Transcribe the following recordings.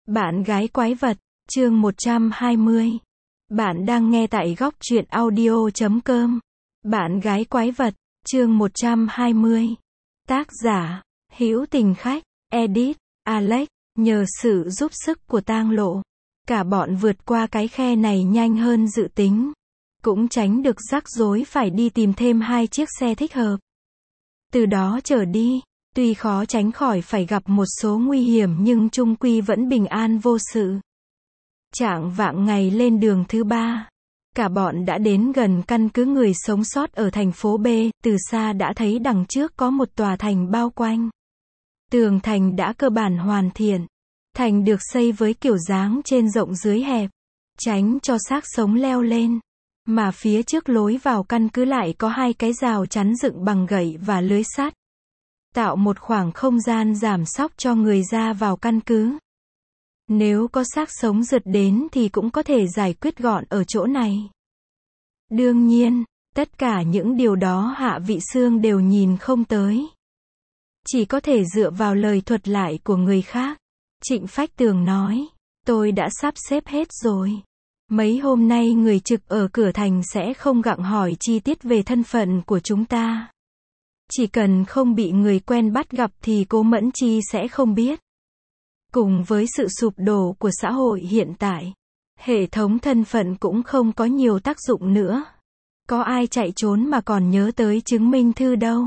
Bạn gái quái vật, chương 120. Bạn đang nghe tại góc truyện audio.com. Bạn gái quái vật, chương 120. Tác giả, Hữu Tình Khách, edit, Alex, nhờ sự giúp sức của Tang Lộ. Cả bọn vượt qua cái khe này nhanh hơn dự tính. Cũng tránh được rắc rối phải đi tìm thêm 2 chiếc xe thích hợp. Từ đó trở đi, tuy khó tránh khỏi phải gặp một số nguy hiểm nhưng chung quy vẫn bình an vô sự. Chạng vạng ngày lên đường thứ 3, cả bọn đã đến gần căn cứ người sống sót ở thành phố B, từ xa đã thấy đằng trước có một tòa thành bao quanh. Tường thành đã cơ bản hoàn thiện. Thành được xây với kiểu dáng trên rộng dưới hẹp, tránh cho xác sống leo lên. Mà phía trước lối vào căn cứ lại có 2 cái rào chắn dựng bằng gậy và lưới sắt, tạo một khoảng không gian giảm sóc cho người ra vào căn cứ. Nếu có xác sống rượt đến thì cũng có thể giải quyết gọn ở chỗ này. Đương nhiên, tất cả những điều đó Hạ Vị Xương đều nhìn không tới. Chỉ có thể dựa vào lời thuật lại của người khác. Trịnh Phách Tường nói, tôi đã sắp xếp hết rồi. Mấy hôm nay người trực ở cửa thành sẽ không gặng hỏi chi tiết về thân phận của chúng ta. Chỉ cần không bị người quen bắt gặp thì Cố Mẫn Chi sẽ không biết. Cùng với sự sụp đổ của xã hội hiện tại, hệ thống thân phận cũng không có nhiều tác dụng nữa. Có ai chạy trốn mà còn nhớ tới chứng minh thư đâu.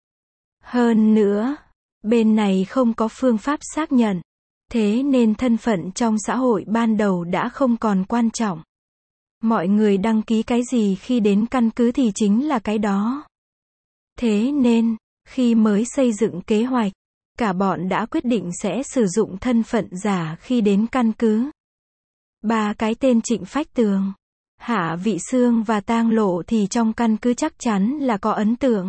Hơn nữa, bên này không có phương pháp xác nhận. Thế nên thân phận trong xã hội ban đầu đã không còn quan trọng. Mọi người đăng ký cái gì khi đến căn cứ thì chính là cái đó. Thế nên, khi mới xây dựng kế hoạch, cả bọn đã quyết định sẽ sử dụng thân phận giả khi đến căn cứ. 3 cái tên Trịnh Phách Tường, Hạ Vị Xương và Tang Lộ thì trong căn cứ chắc chắn là có ấn tượng.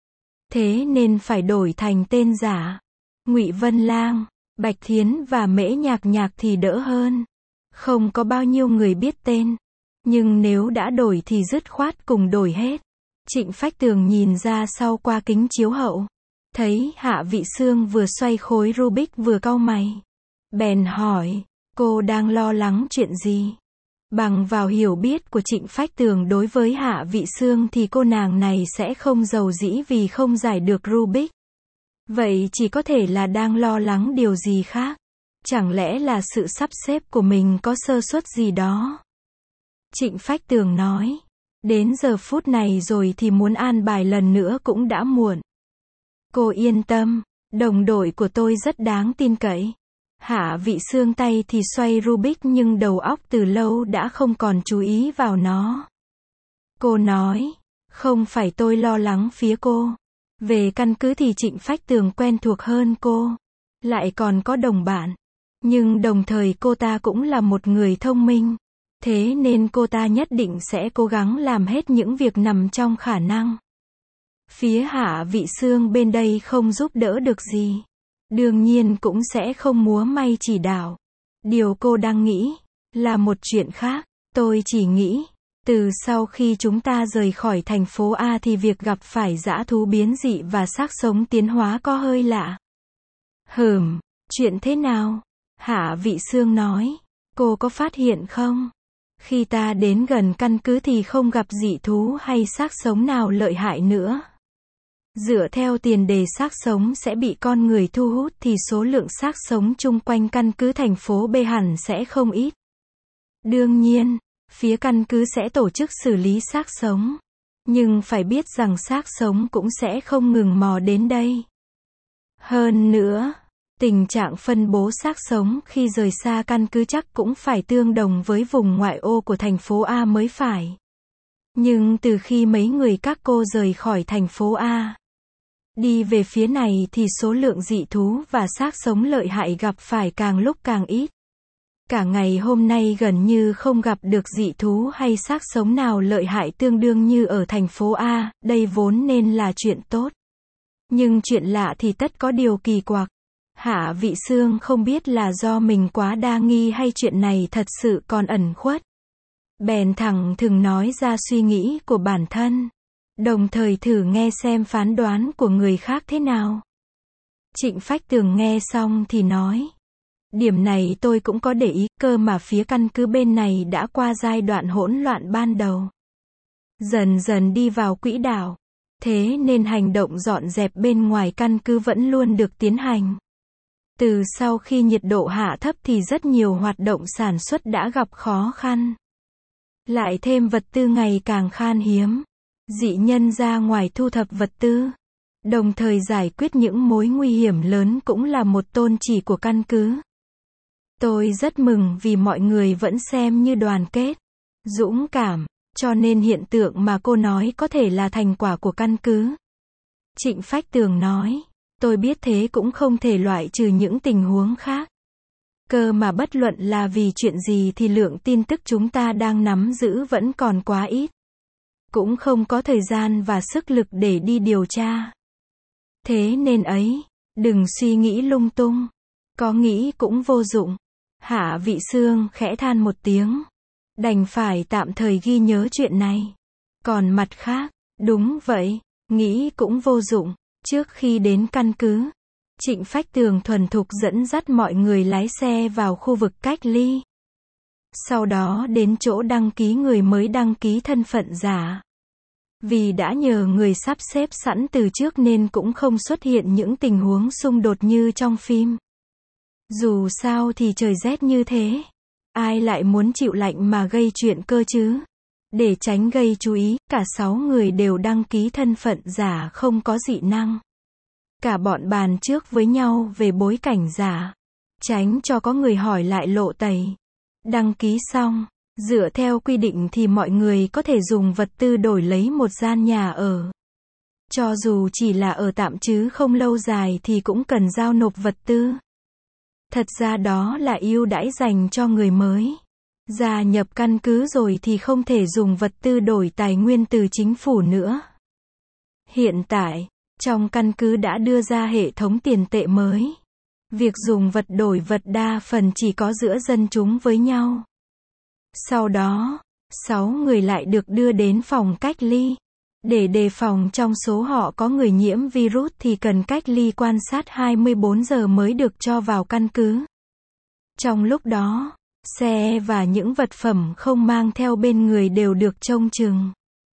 Thế nên phải đổi thành tên giả. Ngụy Vân Lang, Bạch Thiến và Mễ Nhạc Nhạc thì đỡ hơn. Không có bao nhiêu người biết tên. Nhưng nếu đã đổi thì dứt khoát cùng đổi hết. Trịnh Phách Tường nhìn ra sau qua kính chiếu hậu. Thấy Hạ Vị Xương vừa xoay khối Rubik vừa cau mày. Bèn hỏi, cô đang lo lắng chuyện gì? Bằng vào hiểu biết của Trịnh Phách Tường đối với Hạ Vị Xương thì cô nàng này sẽ không giàu dĩ vì không giải được Rubik. Vậy chỉ có thể là đang lo lắng điều gì khác. Chẳng lẽ là sự sắp xếp của mình có sơ suất gì đó? Trịnh Phách Tường nói, đến giờ phút này rồi thì muốn an bài lần nữa cũng đã muộn. Cô yên tâm, đồng đội của tôi rất đáng tin cậy. Hạ Vị Xương tay thì xoay Rubik nhưng đầu óc từ lâu đã không còn chú ý vào nó. Cô nói, không phải tôi lo lắng phía cô. Về căn cứ thì Trịnh Phách Tường quen thuộc hơn cô. Lại còn có đồng bạn. Nhưng đồng thời cô ta cũng là một người thông minh. Thế nên cô ta nhất định sẽ cố gắng làm hết những việc nằm trong khả năng. Phía Hạ Vị Xương bên đây không giúp đỡ được gì. Đương nhiên cũng sẽ không múa may chỉ đạo. Điều cô đang nghĩ là một chuyện khác. Tôi chỉ nghĩ, từ sau khi chúng ta rời khỏi thành phố A thì việc gặp phải dã thú biến dị và xác sống tiến hóa có hơi lạ. Chuyện thế nào? Hạ Vị Xương nói, cô có phát hiện không? Khi ta đến gần căn cứ thì không gặp dị thú hay xác sống nào lợi hại nữa. Dựa theo tiền đề xác sống sẽ bị con người thu hút thì số lượng xác sống chung quanh căn cứ thành phố B hẳn sẽ không ít. Đương nhiên, phía căn cứ sẽ tổ chức xử lý xác sống. Nhưng phải biết rằng xác sống cũng sẽ không ngừng mò đến đây. Hơn nữa, tình trạng phân bố xác sống khi rời xa căn cứ chắc cũng phải tương đồng với vùng ngoại ô của thành phố A mới phải. Nhưng từ khi mấy người các cô rời khỏi thành phố A, đi về phía này thì số lượng dị thú và xác sống lợi hại gặp phải càng lúc càng ít. Cả ngày hôm nay gần như không gặp được dị thú hay xác sống nào lợi hại tương đương như ở thành phố A, đây vốn nên là chuyện tốt. Nhưng chuyện lạ thì tất có điều kỳ quặc. Hạ Vị Xương không biết là do mình quá đa nghi hay chuyện này thật sự còn ẩn khuất. Bèn thẳng thừng nói ra suy nghĩ của bản thân. Đồng thời thử nghe xem phán đoán của người khác thế nào. Trịnh Phách Tường nghe xong thì nói, Điểm này tôi cũng có để ý, cơ mà phía căn cứ bên này đã qua giai đoạn hỗn loạn ban đầu. Dần dần đi vào quỹ đạo. Thế nên hành động dọn dẹp bên ngoài căn cứ vẫn luôn được tiến hành. Từ sau khi nhiệt độ hạ thấp thì rất nhiều hoạt động sản xuất đã gặp khó khăn. Lại thêm vật tư ngày càng khan hiếm. Dị nhân ra ngoài thu thập vật tư. Đồng thời giải quyết những mối nguy hiểm lớn cũng là một tôn chỉ của căn cứ. Tôi rất mừng vì mọi người vẫn xem như đoàn kết, dũng cảm, cho nên hiện tượng mà cô nói có thể là thành quả của căn cứ. Trịnh Phách Tường nói, tôi biết thế cũng không thể loại trừ những tình huống khác. Cơ mà bất luận là vì chuyện gì thì lượng tin tức chúng ta đang nắm giữ vẫn còn quá ít. Cũng không có thời gian và sức lực để đi điều tra. Thế nên ấy, đừng suy nghĩ lung tung. Có nghĩ cũng vô dụng. Hạ Vị Xương khẽ than một tiếng. Đành phải tạm thời ghi nhớ chuyện này. Còn mặt khác, đúng vậy, nghĩ cũng vô dụng. Trước khi đến căn cứ, Trịnh Phách Tường thuần thục dẫn dắt mọi người lái xe vào khu vực cách ly. Sau đó đến chỗ đăng ký người mới đăng ký thân phận giả. Vì đã nhờ người sắp xếp sẵn từ trước nên cũng không xuất hiện những tình huống xung đột như trong phim. Dù sao thì trời rét như thế, ai lại muốn chịu lạnh mà gây chuyện cơ chứ? Để tránh gây chú ý, cả 6 người đều đăng ký thân phận giả không có dị năng. Cả bọn bàn trước với nhau về bối cảnh giả, tránh cho có người hỏi lại lộ tẩy. Đăng ký xong, dựa theo quy định thì mọi người có thể dùng vật tư đổi lấy một gian nhà ở. Cho dù chỉ là ở tạm chứ không lâu dài thì cũng cần giao nộp vật tư. Thật ra đó là ưu đãi dành cho người mới. Gia nhập căn cứ rồi thì không thể dùng vật tư đổi tài nguyên từ chính phủ nữa. Hiện tại, trong căn cứ đã đưa ra hệ thống tiền tệ mới. Việc dùng vật đổi vật đa phần chỉ có giữa dân chúng với nhau. Sau đó, 6 người lại được đưa đến phòng cách ly. Để đề phòng trong số họ có người nhiễm virus thì cần cách ly quan sát 24 giờ mới được cho vào căn cứ. Trong lúc đó, xe và những vật phẩm không mang theo bên người đều được trông chừng.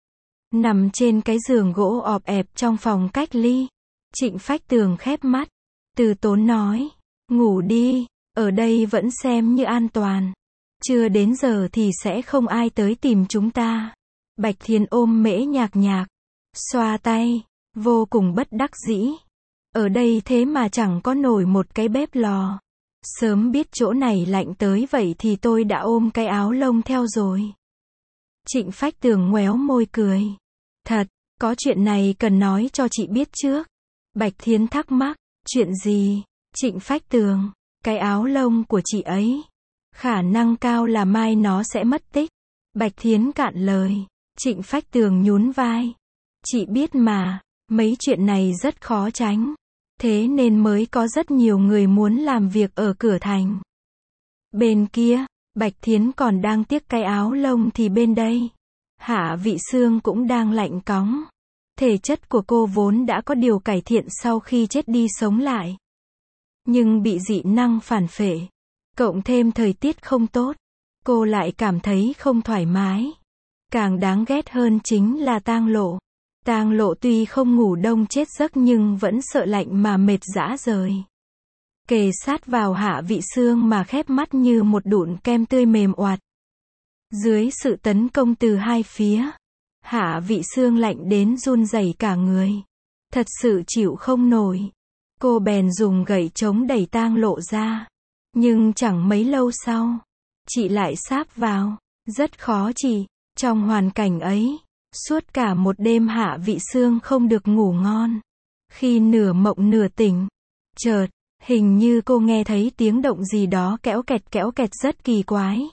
Nằm trên cái giường gỗ ọp ẹp trong phòng cách ly, Trịnh Phách Tường khép mắt, từ tốn nói, ngủ đi, ở đây vẫn xem như an toàn. Chưa đến giờ thì sẽ không ai tới tìm chúng ta. Bạch Thiền ôm Mễ Nhạc Nhạc, xoa tay, vô cùng bất đắc dĩ. Ở đây thế mà chẳng có nổi một cái bếp lò. Sớm biết chỗ này lạnh tới vậy thì tôi đã ôm cái áo lông theo rồi. Trịnh Phách Tường ngoéo môi cười. Thật, có chuyện này cần nói cho chị biết trước. Bạch Thiến thắc mắc, chuyện gì? Trịnh Phách Tường, cái áo lông của chị ấy. Khả năng cao là mai nó sẽ mất tích. Bạch Thiến cạn lời. Trịnh Phách Tường nhún vai. Chị biết mà, mấy chuyện này rất khó tránh. Thế nên mới có rất nhiều người muốn làm việc ở cửa thành. Bên kia, Bạch Thiến còn đang tiếc cái áo lông thì bên đây, Hạ Vị Xương cũng đang lạnh cóng. Thể chất của cô vốn đã có điều cải thiện sau khi chết đi sống lại. Nhưng bị dị năng phản phệ, cộng thêm thời tiết không tốt, cô lại cảm thấy không thoải mái. Càng đáng ghét hơn chính là Tang Lộ. Tang Lộ tuy không ngủ đông chết giấc nhưng vẫn sợ lạnh mà mệt rã rời. Kề sát vào Hạ Vị Xương mà khép mắt như một đụn kem tươi mềm oạt. Dưới sự tấn công từ hai phía, Hạ Vị Xương lạnh đến run rẩy cả người. Thật sự chịu không nổi. Cô bèn dùng gậy chống đẩy Tang Lộ ra. Nhưng chẳng mấy lâu sau, chị lại sáp vào. Rất khó chị. Trong hoàn cảnh ấy, suốt cả một đêm Hạ Vị Xương không được ngủ ngon. Khi nửa mộng nửa tỉnh, chợt, hình như cô nghe thấy tiếng động gì đó kéo kẹt rất kỳ quái.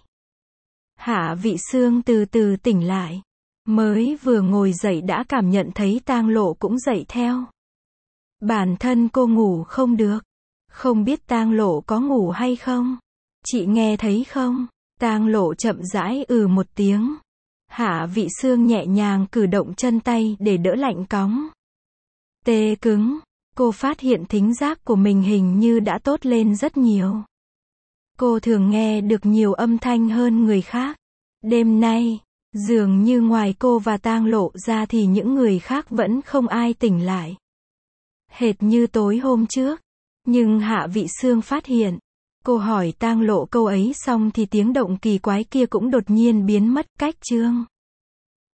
Hạ Vị Xương từ từ tỉnh lại. Mới vừa ngồi dậy đã cảm nhận thấy Tang Lộ cũng dậy theo. Bản thân cô ngủ không được. Không biết Tang Lộ có ngủ hay không? Chị nghe thấy không? Tang Lộ chậm rãi một tiếng. Hạ Vị Xương nhẹ nhàng cử động chân tay để đỡ lạnh cóng. Tê cứng. Cô phát hiện thính giác của mình hình như đã tốt lên rất nhiều. Cô thường nghe được nhiều âm thanh hơn người khác. Đêm nay, dường như ngoài cô và Tang Lộ ra thì những người khác vẫn không ai tỉnh lại. Hệt như tối hôm trước. Nhưng Hạ Vị Sương phát hiện. Cô hỏi Tang Lộ câu ấy xong thì tiếng động kỳ quái kia cũng đột nhiên biến mất. Cách chương